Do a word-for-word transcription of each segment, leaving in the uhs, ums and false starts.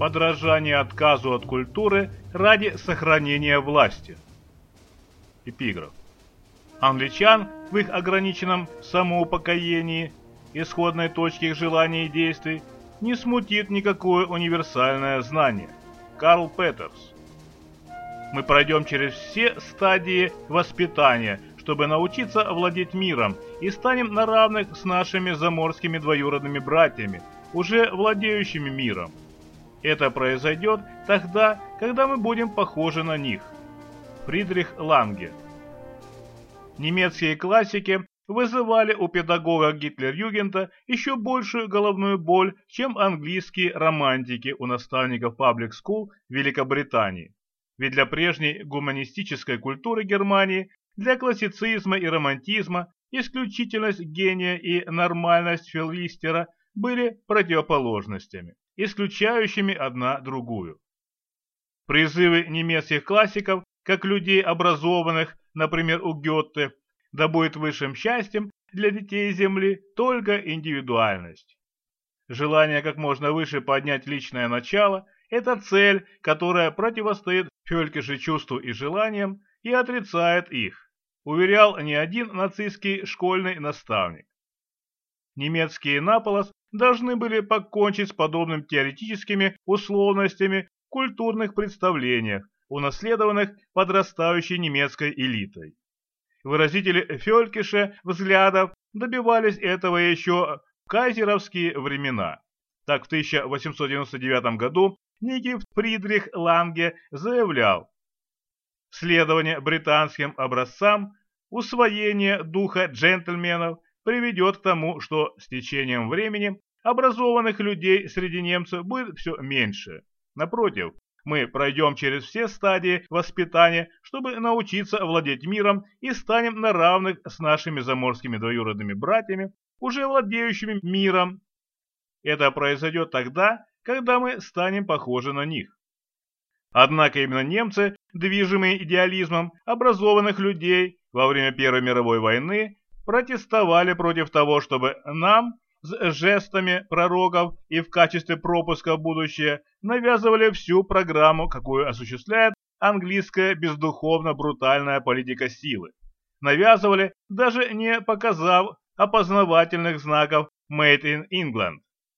подражание отказу от культуры ради сохранения власти. Эпиграф. Англичан в их ограниченном самоупокоении, исходной точки их желаний и действий, не смутит никакое универсальное знание. Карл Петерс. Мы пройдем через все стадии воспитания, чтобы научиться владеть миром, и станем на равных с нашими заморскими двоюродными братьями, уже владеющими миром. Это произойдет тогда, когда мы будем похожи на них. Фридрих Ланге. Немецкие классики вызывали у педагога Гитлер-Югента еще большую головную боль, чем английские романтики у наставников паблик скул Великобритании. Ведь для прежней гуманистической культуры Германии, для классицизма и романтизма, исключительность гения и нормальность филистера были противоположностями, исключающими одна другую. Призывы немецких классиков, как людей образованных, например, у Гёте, да будет высшим счастьем для детей Земли только индивидуальность. Желание как можно выше поднять личное начало – это цель, которая противостоит фелькише чувству и желаниям и отрицает их, уверял не один нацистский школьный наставник. Немецкие наполос должны были покончить с подобными теоретическими условностями в культурных представлениях, унаследованных подрастающей немецкой элитой. Выразители фелькише взглядов добивались этого еще в кайзеровские времена. Так в тысяча восемьсот девяносто девятом году некий Фридрих Ланге заявлял: следование британским образцам, усвоение духа джентльменов приведет к тому, что с течением времени образованных людей среди немцев будет все меньше. Напротив, мы пройдем через все стадии воспитания, чтобы научиться владеть миром, и станем на равных с нашими заморскими двоюродными братьями, уже владеющими миром. Это произойдет тогда, когда мы станем похожи на них. Однако именно немцы, движимые идеализмом образованных людей во время Первой мировой войны, протестовали против того, чтобы нам с жестами пророков и в качестве пропуска в будущее навязывали всю программу, какую осуществляет английская бездуховно-брутальная политика силы. Навязывали, даже не показав опознавательных знаков «Made in England».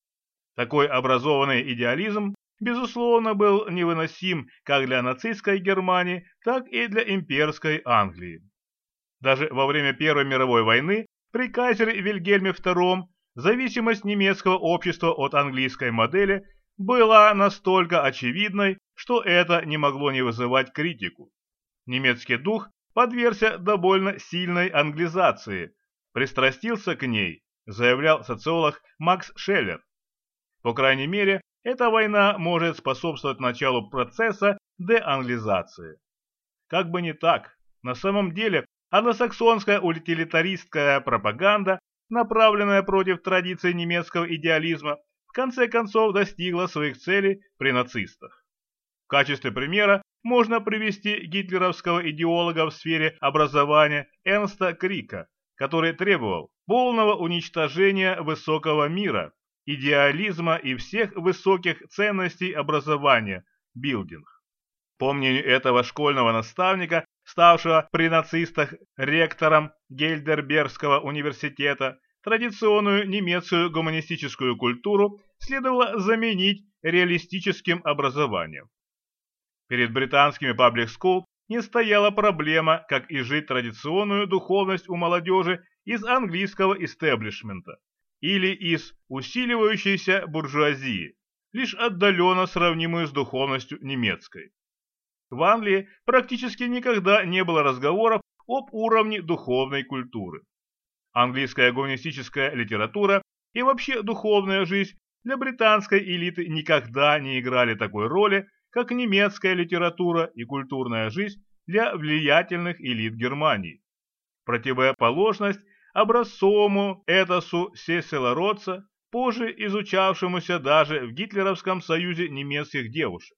Такой образованный идеализм, безусловно, был невыносим как для нацистской Германии, так и для имперской Англии. Даже во время Первой мировой войны при кайзере Вильгельме втором зависимость немецкого общества от английской модели была настолько очевидной, что это не могло не вызывать критику. Немецкий дух подвергся довольно сильной англизации, пристрастился к ней, заявлял социолог Макс Шеллер. По крайней мере, эта война может способствовать началу процесса деанглизации. Как бы не так, на самом деле англосаксонская утилитаристская пропаганда, направленная против традиций немецкого идеализма, в конце концов достигла своих целей при нацистах. В качестве примера можно привести гитлеровского идеолога в сфере образования Эрнста Крика, который требовал полного уничтожения высокого мира, идеализма и всех высоких ценностей образования, билдинг. По мнению этого школьного наставника, ставшего при нацистах ректором Гейдельбергского университета, традиционную немецкую гуманистическую культуру следовало заменить реалистическим образованием. Перед британскими паблик скул не стояла проблема, как изжить традиционную духовность у молодежи из английского истеблишмента или из усиливающейся буржуазии, лишь отдаленно сравнимую с духовностью немецкой. В Англии практически никогда не было разговоров об уровне духовной культуры. Английская гуманистическая литература и вообще духовная жизнь для британской элиты никогда не играли такой роли, как немецкая литература и культурная жизнь для влиятельных элит Германии. Противоположность образцовому этосу Сесила Ротса, позже изучавшемуся даже в Гитлеровском союзе немецких девушек.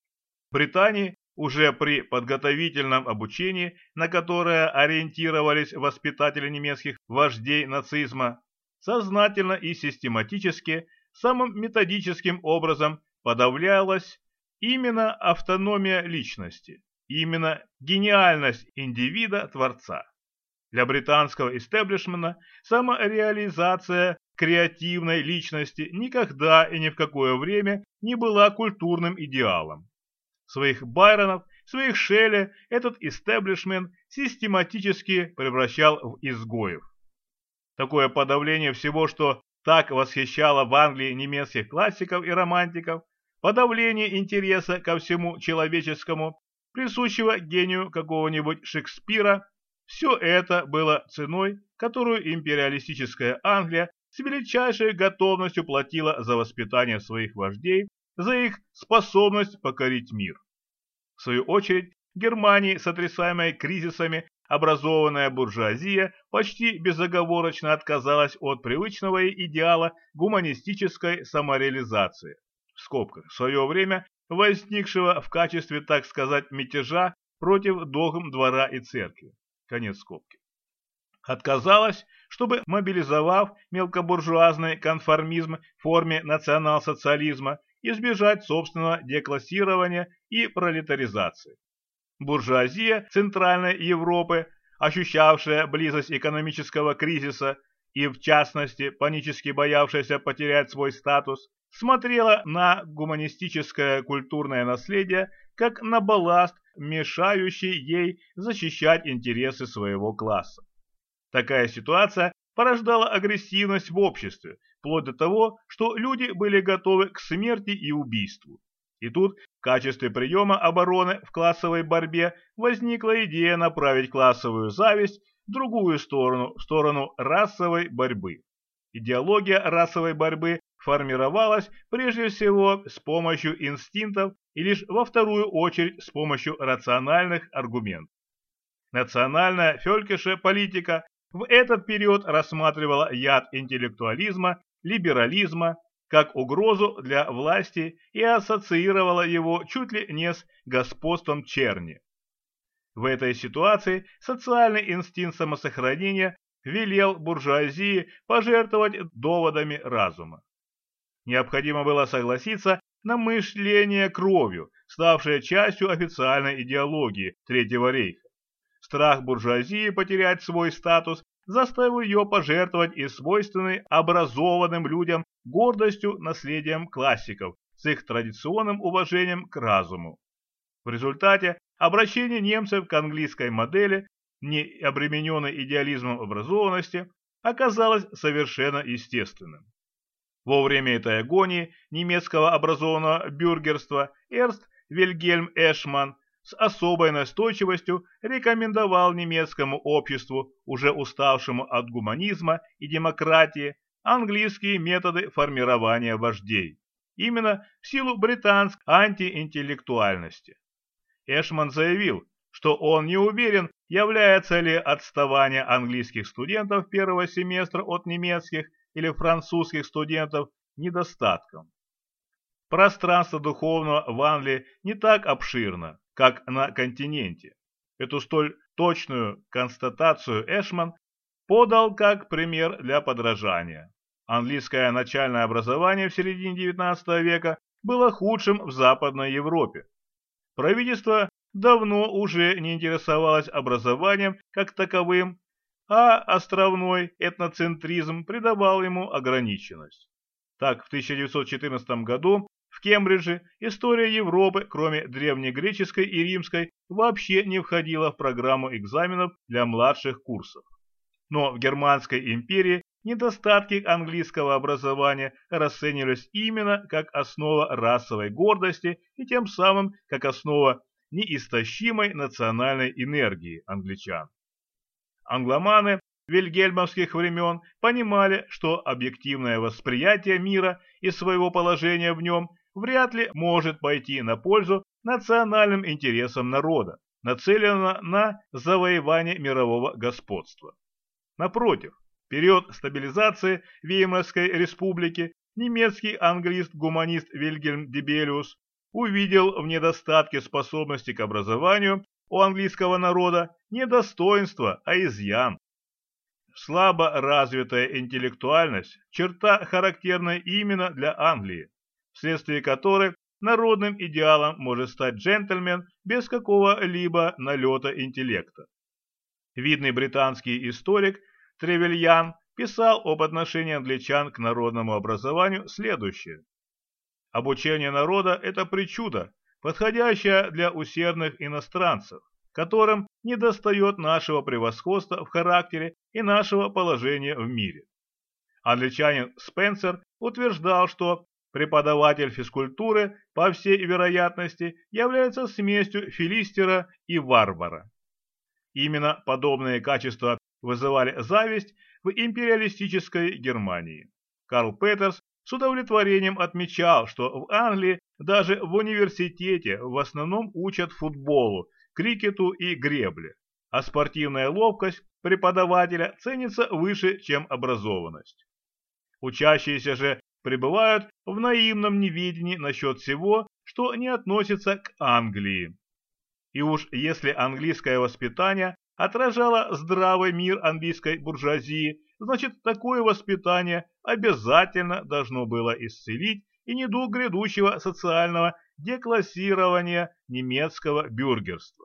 В Британии уже при подготовительном обучении, на которое ориентировались воспитатели немецких вождей нацизма, сознательно и систематически, самым методическим образом подавлялась именно автономия личности, именно гениальность индивида-творца. Для британского истеблишмента самореализация креативной личности никогда и ни в какое время не была культурным идеалом. Своих Байронов, своих Шелли этот истеблишмент систематически превращал в изгоев. Такое подавление всего, что так восхищало в Англии немецких классиков и романтиков, подавление интереса ко всему человеческому, присущего гению какого-нибудь Шекспира, все это было ценой, которую империалистическая Англия с величайшей готовностью платила за воспитание своих вождей, за их способность покорить мир. В свою очередь, в Германии, сотрясаемой кризисами, образованная буржуазия почти безоговорочно отказалась от привычного ей идеала гуманистической самореализации, в скобках, в свое время возникшего в качестве, так сказать, мятежа против догм двора и церкви. Конец скобки. Отказалась, чтобы, мобилизовав мелкобуржуазный конформизм в форме национал-социализма, избежать собственного деклассирования и пролетаризации. Буржуазия Центральной Европы, ощущавшая близость экономического кризиса и, в частности, панически боявшаяся потерять свой статус, смотрела на гуманистическое культурное наследие как на балласт, мешающий ей защищать интересы своего класса. Такая ситуация порождала агрессивность в обществе, вплоть до того, что люди были готовы к смерти и убийству. И тут в качестве приема обороны в классовой борьбе возникла идея направить классовую зависть в другую сторону, в сторону расовой борьбы. Идеология расовой борьбы формировалась прежде всего с помощью инстинктов и лишь во вторую очередь с помощью рациональных аргументов. Национальная фелькише политика в этот период рассматривала яд интеллектуализма, либерализма как угрозу для власти и ассоциировала его чуть ли не с господством черни. В этой ситуации социальный инстинкт самосохранения велел буржуазии пожертвовать доводами разума. Необходимо было согласиться на мышление кровью, ставшее частью официальной идеологии Третьего рейха. Страх буржуазии потерять свой статус заставил ее пожертвовать и свойственной образованным людям гордостью наследием классиков с их традиционным уважением к разуму. В результате обращение немцев к английской модели, не обремененной идеализмом образованности, оказалось совершенно естественным. Во время этой агонии немецкого образованного бюргерства Эрст Вильгельм Эшман с особой настойчивостью рекомендовал немецкому обществу, уже уставшему от гуманизма и демократии, английские методы формирования вождей, именно в силу британской антиинтеллектуальности. Эшман заявил, что он не уверен, является ли отставание английских студентов первого семестра от немецких или французских студентов недостатком. Пространство духовного в Англии не так обширно, как на континенте. Эту столь точную констатацию Эшман подал как пример для подражания. Английское начальное образование в середине девятнадцатого века было худшим в Западной Европе. Правительство давно уже не интересовалось образованием как таковым, а островной этноцентризм придавал ему ограниченность. Так, в тысяча девятьсот четырнадцатом году в Кембридже история Европы, кроме древнегреческой и римской, вообще не входила в программу экзаменов для младших курсов. Но в Германской империи недостатки английского образования расценивались именно как основа расовой гордости и тем самым как основа неистощимой национальной энергии англичан. Англоманы вильгельмовских времен понимали, что объективное восприятие мира и своего положения в нем вряд ли может пойти на пользу национальным интересам народа, нацеленного на завоевание мирового господства. Напротив, в период стабилизации Веймарской республики немецкий англист-гуманист Вильгельм Дибелиус увидел в недостатке способности к образованию у английского народа не достоинство, а изъян. Слабо развитая интеллектуальность – черта, характерная именно для Англии. вследствие которой народным идеалом может стать джентльмен без какого-либо налета интеллекта. Видный британский историк Тревельян писал об отношении англичан к народному образованию следующее. Обучение народа – это причуда, подходящая для усердных иностранцев, которым недостает нашего превосходства в характере и нашего положения в мире. Англичанин Спенсер утверждал, что преподаватель физкультуры, по всей вероятности, является смесью филистера и варвара. Именно подобные качества вызывали зависть в империалистической Германии. Карл Петерс с удовлетворением отмечал, что в Англии даже в университете в основном учат футболу, крикету и гребле, а спортивная ловкость преподавателя ценится выше, чем образованность. Учащиеся же пребывают в наивном неведении насчет всего, что не относится к Англии. И уж если английское воспитание отражало здравый мир английской буржуазии, значит, такое воспитание обязательно должно было исцелить и недуг грядущего социального деклассирования немецкого бюргерства.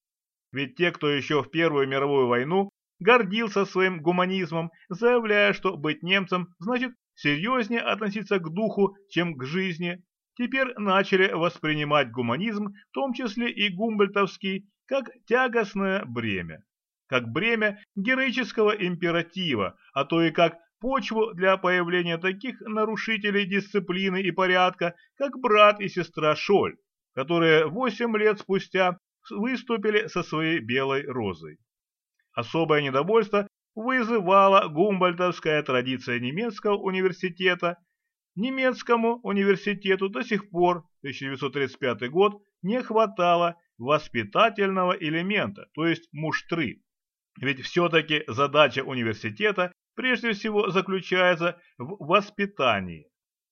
Ведь те, кто еще в Первую мировую войну гордился своим гуманизмом, заявляя, что быть немцем значит серьезнее относиться к духу, чем к жизни, теперь начали воспринимать гуманизм, в том числе и гумбольдтовский, как тягостное бремя, как бремя героического императива, а то и как почву для появления таких нарушителей дисциплины и порядка, как брат и сестра Шоль, которые восемь лет спустя выступили со своей белой розой. Особое недовольство вызывала гумбольдтовская традиция немецкого университета. Немецкому университету до сих пор, тысяча девятьсот тридцать пятый год, не хватало воспитательного элемента, то есть муштры. Ведь все-таки задача университета прежде всего заключается в воспитании.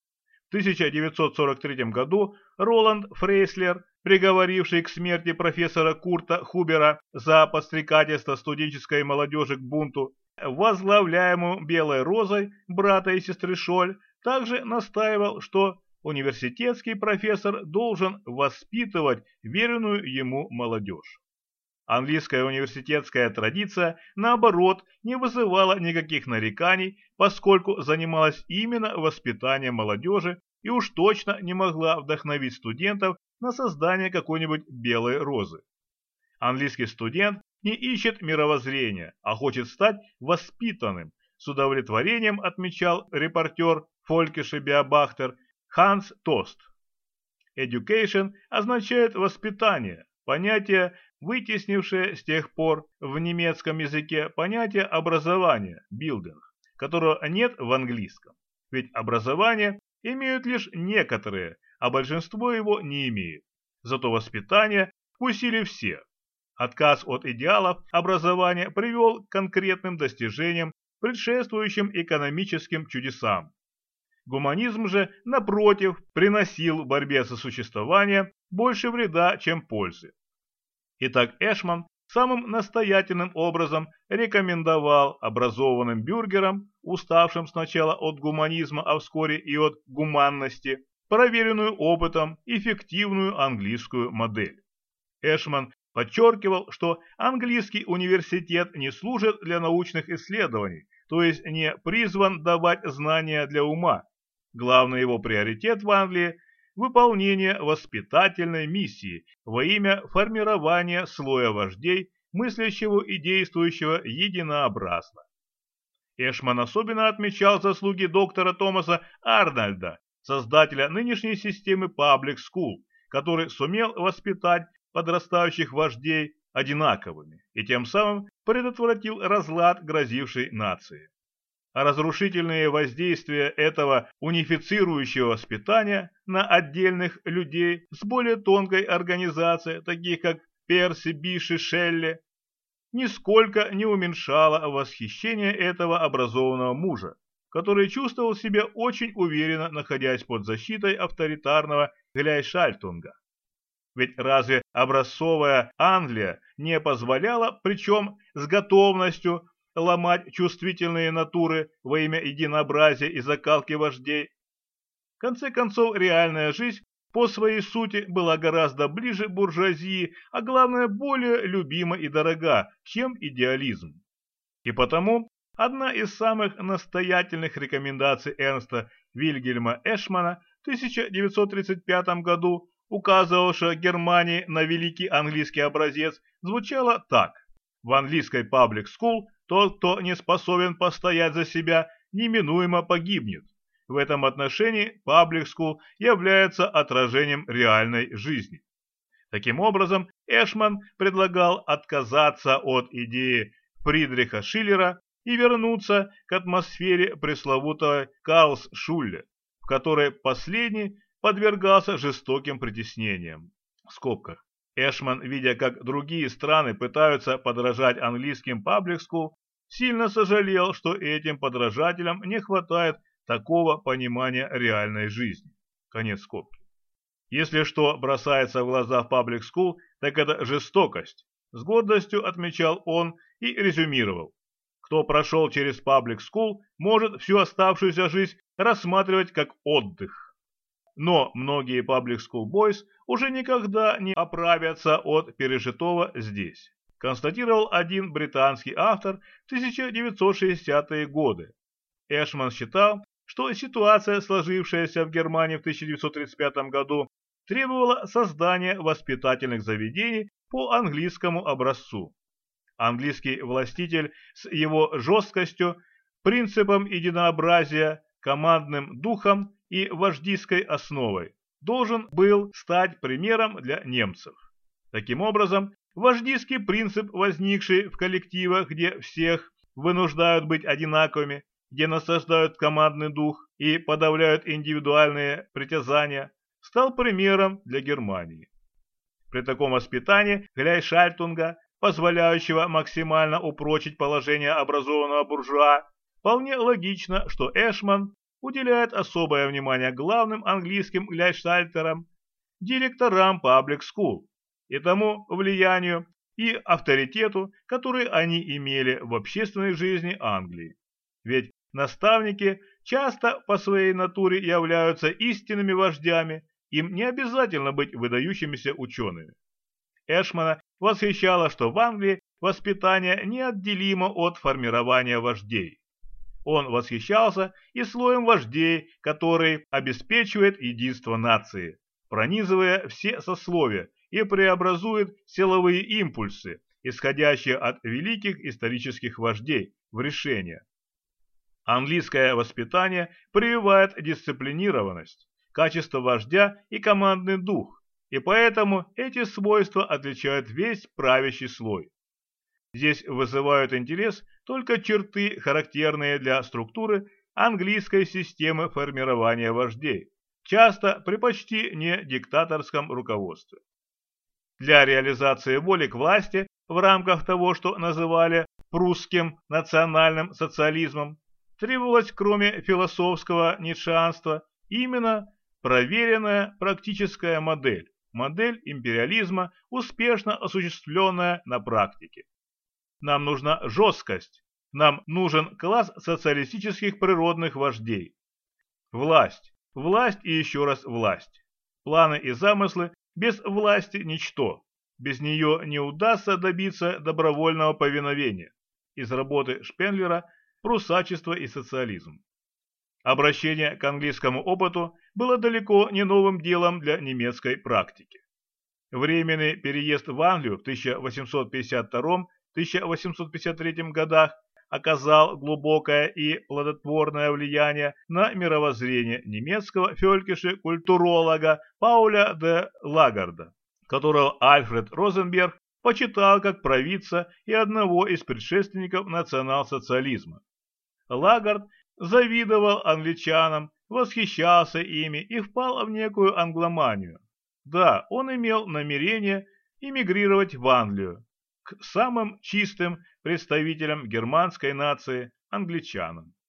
В тысяча девятьсот сорок третьем году Роланд Фрейслер, приговоривший к смерти профессора Курта Хубера за подстрекательство студенческой молодежи к бунту, возглавляемую Белой Розой, брата и сестры Шоль, также настаивал, что университетский профессор должен воспитывать веренную ему молодежь. Английская университетская традиция, наоборот, не вызывала никаких нареканий, поскольку занималась именно воспитанием молодежи и уж точно не могла вдохновить студентов на создание какой-нибудь белой розы. Английский студент не ищет мировоззрения, а хочет стать воспитанным, с удовлетворением отмечал репортер Фолькише Биобахтер Ханс Тост. Education означает воспитание, понятие, вытеснившее с тех пор в немецком языке понятие образования, building, которого нет в английском. Ведь образование имеют лишь некоторые, а большинство его не имеет. Зато воспитание вкусили все. Отказ от идеалов образования привел к конкретным достижениям, предшествующим экономическим чудесам. Гуманизм же, напротив, приносил в борьбе за существование больше вреда, чем пользы. Итак, Эшман самым настоятельным образом рекомендовал образованным бюргерам, уставшим сначала от гуманизма, а вскоре и от гуманности, проверенную опытом эффективную английскую модель. Эшман подчеркивал, что английский университет не служит для научных исследований, то есть не призван давать знания для ума. Главный его приоритет в Англии – выполнение воспитательной миссии во имя формирования слоя вождей, мыслящего и действующего единообразно. Эшман особенно отмечал заслуги доктора Томаса Арнольда, создателя нынешней системы Public School, который сумел воспитать подрастающих вождей одинаковыми и тем самым предотвратил разлад грозившей нации. А разрушительные воздействия этого унифицирующего воспитания на отдельных людей с более тонкой организацией, таких как Перси Биши Шелли, нисколько не уменьшало восхищение этого образованного мужа, который чувствовал себя очень уверенно, находясь под защитой авторитарного Гляйшальтунга. Ведь разве образцовая Англия не позволяла, причем с готовностью, ломать чувствительные натуры во имя единообразия и закалки вождей? конце концов, реальная жизнь по своей сути была гораздо ближе буржуазии, а главное, более любима и дорога, чем идеализм. И потому одна из самых настоятельных рекомендаций Эрнста Вильгельма Эшмана в тысяча девятьсот тридцать пятом году, указывавшего Германии на великий английский образец, звучала так: в английской public school тот, кто не способен постоять за себя, неминуемо погибнет. В этом отношении public school является отражением реальной жизни. Таким образом, Эшман предлагал отказаться от идеи Фридриха Шиллера и вернуться к атмосфере пресловутой Карлсшуле, в которой последний подвергался жестоким притеснениям. В скобках. Эшман, видя, как другие страны пытаются подражать английским public school, сильно сожалел, что этим подражателям не хватает такого понимания реальной жизни. Конец скобки. Если что бросается в глаза в public school, так это жестокость. С гордостью отмечал он и резюмировал: кто прошел через public school, может всю оставшуюся жизнь рассматривать как отдых. Но многие public school boys уже никогда не оправятся от пережитого здесь, констатировал один британский автор в тысяча девятьсот шестидесятые годы. Эшман считал, что ситуация, сложившаяся в Германии в тысяча девятьсот тридцать пятом году, требовала создания воспитательных заведений по английскому образцу. Английский властитель с его жесткостью, принципом единообразия, командным духом и вождистской основой должен был стать примером для немцев. Таким образом, вождистский принцип, возникший в коллективах, где всех вынуждают быть одинаковыми, где насаждают командный дух и подавляют индивидуальные притязания, стал примером для Германии. При таком воспитании Гляйшальтунга, позволяющего максимально упрочить положение образованного буржуа, вполне логично, что Эшман уделяет особое внимание главным английским гляйшальтерам, директорам public school и тому влиянию и авторитету, который они имели в общественной жизни Англии. Ведь наставники часто по своей натуре являются истинными вождями, им не обязательно быть выдающимися учеными. Эшмана восхищало, что в Англии воспитание неотделимо от формирования вождей. Он восхищался и слоем вождей, который обеспечивает единство нации, пронизывая все сословия и преобразует силовые импульсы, исходящие от великих исторических вождей, в решения. Английское воспитание прививает дисциплинированность, качество вождя и командный дух, и поэтому эти свойства отличают весь правящий слой. Здесь вызывают интерес только черты, характерные для структуры английской системы формирования вождей, часто при почти не диктаторском руководстве. Для реализации воли к власти в рамках того, что называли прусским национальным социализмом, требовалось, кроме философского ницшеанства, именно проверенная практическая модель, модель империализма, успешно осуществленная на практике. Нам нужна жесткость, нам нужен класс социалистических природных вождей. Власть, власть и еще раз власть. Планы и замыслы без власти ничто. Без нее не удастся добиться добровольного повиновения. Из работы Шпенглера «Прусачество и социализм». Обращение к английскому опыту было далеко не новым делом для немецкой практики. Временный переезд в Англию в тысяча восемьсот пятьдесят втором — тысяча восемьсот пятьдесят третьем годах оказал глубокое и плодотворное влияние на мировоззрение немецкого фелькиша-культуролога Пауля де Лагарда, которого Альфред Розенберг почитал как провидца и одного из предшественников национал-социализма. Лагард завидовал англичанам, восхищался ими и впал в некую англоманию. Да, он имел намерение эмигрировать в Англию, к самым чистым представителям германской нации, англичанам.